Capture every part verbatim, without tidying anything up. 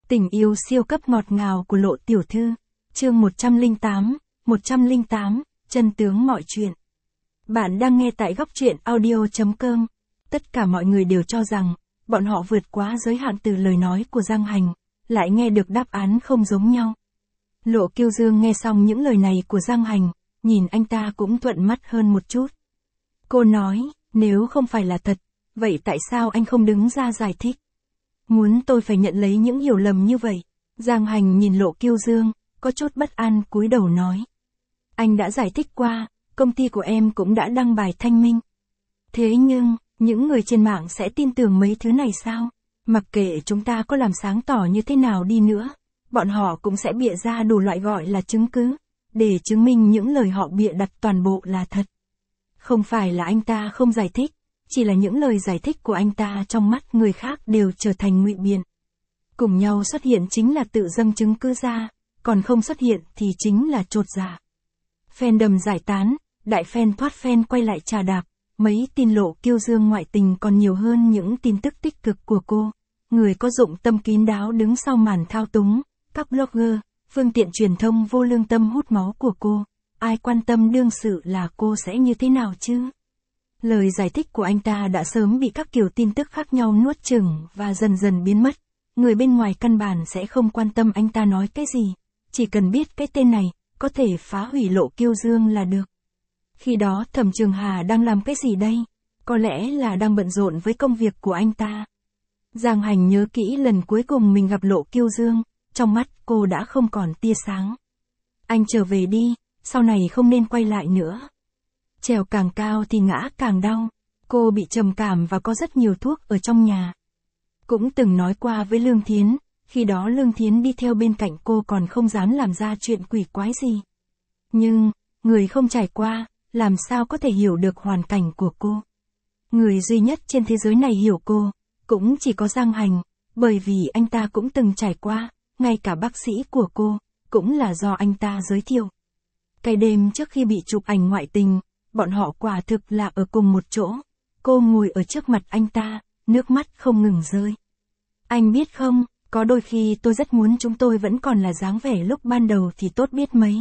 Tình yêu siêu cấp ngọt ngào của Lộ tiểu thư. Chương một trăm lẻ tám, một trăm lẻ tám, chân tướng mọi chuyện. Bạn đang nghe tại góc truyện audio chấm com. Tất cả mọi người đều cho rằng, bọn họ vượt quá giới hạn từ lời nói của Giang Hành, lại nghe được đáp án không giống nhau. Lộ Kiêu Dương nghe xong những lời này của Giang Hành, nhìn anh ta cũng thuận mắt hơn một chút. Cô nói, nếu không phải là thật, vậy tại sao anh không đứng ra giải thích? Muốn tôi phải nhận lấy những hiểu lầm như vậy. Giang Hành nhìn Lộ Kiêu Dương, có chút bất an cúi đầu nói. Anh đã giải thích qua, công ty của em cũng đã đăng bài thanh minh. Thế nhưng, những người trên mạng sẽ tin tưởng mấy thứ này sao? Mặc kệ chúng ta có làm sáng tỏ như thế nào đi nữa, bọn họ cũng sẽ bịa ra đủ loại gọi là chứng cứ, để chứng minh những lời họ bịa đặt toàn bộ là thật. Không phải là anh ta không giải thích, chỉ là những lời giải thích của anh ta trong mắt người khác đều trở thành ngụy biện. Cùng nhau xuất hiện chính là tự dâng chứng cứ ra, còn không xuất hiện thì chính là chột dạ. Fandom giải tán, đại fan thoát fan quay lại trà đạp, mấy tin Lộ Kiêu Dương ngoại tình còn nhiều hơn những tin tức tích cực của cô. Người có dụng tâm kín đáo đứng sau màn thao túng, các blogger, phương tiện truyền thông vô lương tâm hút máu của cô. Ai quan tâm đương sự là cô sẽ như thế nào chứ? Lời giải thích của anh ta đã sớm bị các kiểu tin tức khác nhau nuốt chửng và dần dần biến mất. Người bên ngoài căn bản sẽ không quan tâm anh ta nói cái gì, chỉ cần biết cái tên này, có thể phá hủy Lộ Kiêu Dương là được. Khi đó Thẩm Trường Hà đang làm cái gì đây? Có lẽ là đang bận rộn với công việc của anh ta. Giang Hành nhớ kỹ lần cuối cùng mình gặp Lộ Kiêu Dương, trong mắt cô đã không còn tia sáng. Anh trở về đi, sau này không nên quay lại nữa. Trèo càng cao thì ngã càng đau. Cô bị trầm cảm và có rất nhiều thuốc ở trong nhà. Cũng từng nói qua với Lương Thiến, khi đó Lương Thiến đi theo bên cạnh cô còn không dám làm ra chuyện quỷ quái gì. Nhưng, người không trải qua, làm sao có thể hiểu được hoàn cảnh của cô. Người duy nhất trên thế giới này hiểu cô, cũng chỉ có Giang Hành, bởi vì anh ta cũng từng trải qua, ngay cả bác sĩ của cô, cũng là do anh ta giới thiệu. Cái đêm trước khi bị chụp ảnh ngoại tình, bọn họ quả thực là ở cùng một chỗ. Cô ngồi ở trước mặt anh ta, nước mắt không ngừng rơi. Anh biết không, có đôi khi tôi rất muốn chúng tôi vẫn còn là dáng vẻ lúc ban đầu thì tốt biết mấy.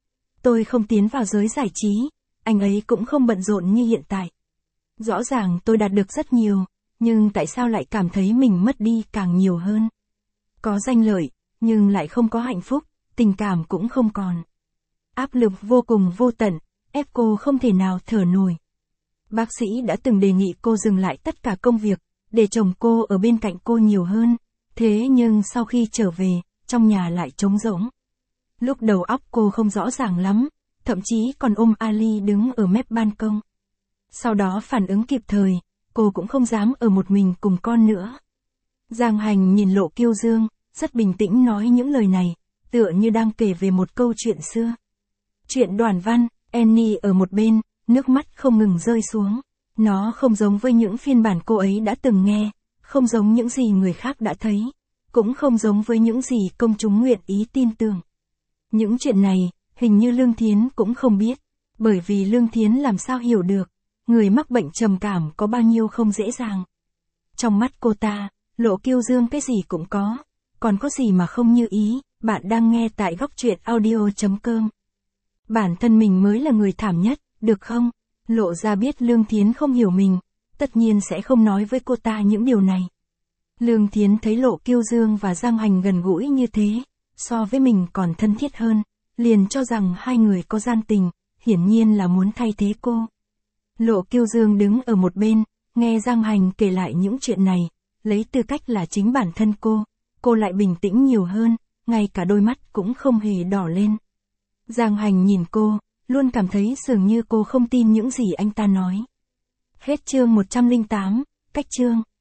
Tôi không tiến vào giới giải trí, anh ấy cũng không bận rộn như hiện tại. Rõ ràng tôi đạt được rất nhiều, nhưng tại sao lại cảm thấy mình mất đi càng nhiều hơn? Có danh lợi, nhưng lại không có hạnh phúc, tình cảm cũng không còn. Áp lực vô cùng vô tận, ép cô không thể nào thở nổi. Bác sĩ đã từng đề nghị cô dừng lại tất cả công việc, để chồng cô ở bên cạnh cô nhiều hơn. Thế nhưng sau khi trở về, trong nhà lại trống rỗng. Lúc đầu óc cô không rõ ràng lắm, thậm chí còn ôm Ali đứng ở mép ban công. Sau đó phản ứng kịp thời, cô cũng không dám ở một mình cùng con nữa. Giang Hành nhìn Lộ Kiêu Dương, rất bình tĩnh nói những lời này, tựa như đang kể về một câu chuyện xưa. Chuyện Đoàn Văn, Annie ở một bên, nước mắt không ngừng rơi xuống. Nó không giống với những phiên bản cô ấy đã từng nghe, không giống những gì người khác đã thấy, cũng không giống với những gì công chúng nguyện ý tin tưởng. Những chuyện này, hình như Lương Thiến cũng không biết, bởi vì Lương Thiến làm sao hiểu được, người mắc bệnh trầm cảm có bao nhiêu không dễ dàng. Trong mắt cô ta, Lộ Kiêu Dương cái gì cũng có, còn có gì mà không như ý. Bạn đang nghe tại góc truyện audio chấm com. Bản thân mình mới là người thảm nhất, được không? Lộ ra biết Lương Thiến không hiểu mình, tất nhiên sẽ không nói với cô ta những điều này. Lương Thiến thấy Lộ Kiêu Dương và Giang Hành gần gũi như thế, so với mình còn thân thiết hơn, liền cho rằng hai người có gian tình, hiển nhiên là muốn thay thế cô. Lộ Kiêu Dương đứng ở một bên, nghe Giang Hành kể lại những chuyện này, lấy tư cách là chính bản thân cô, cô lại bình tĩnh nhiều hơn, ngay cả đôi mắt cũng không hề đỏ lên. Giang Hành nhìn cô, luôn cảm thấy dường như cô không tin những gì anh ta nói. Hết chương một trăm lẻ tám, cách chương.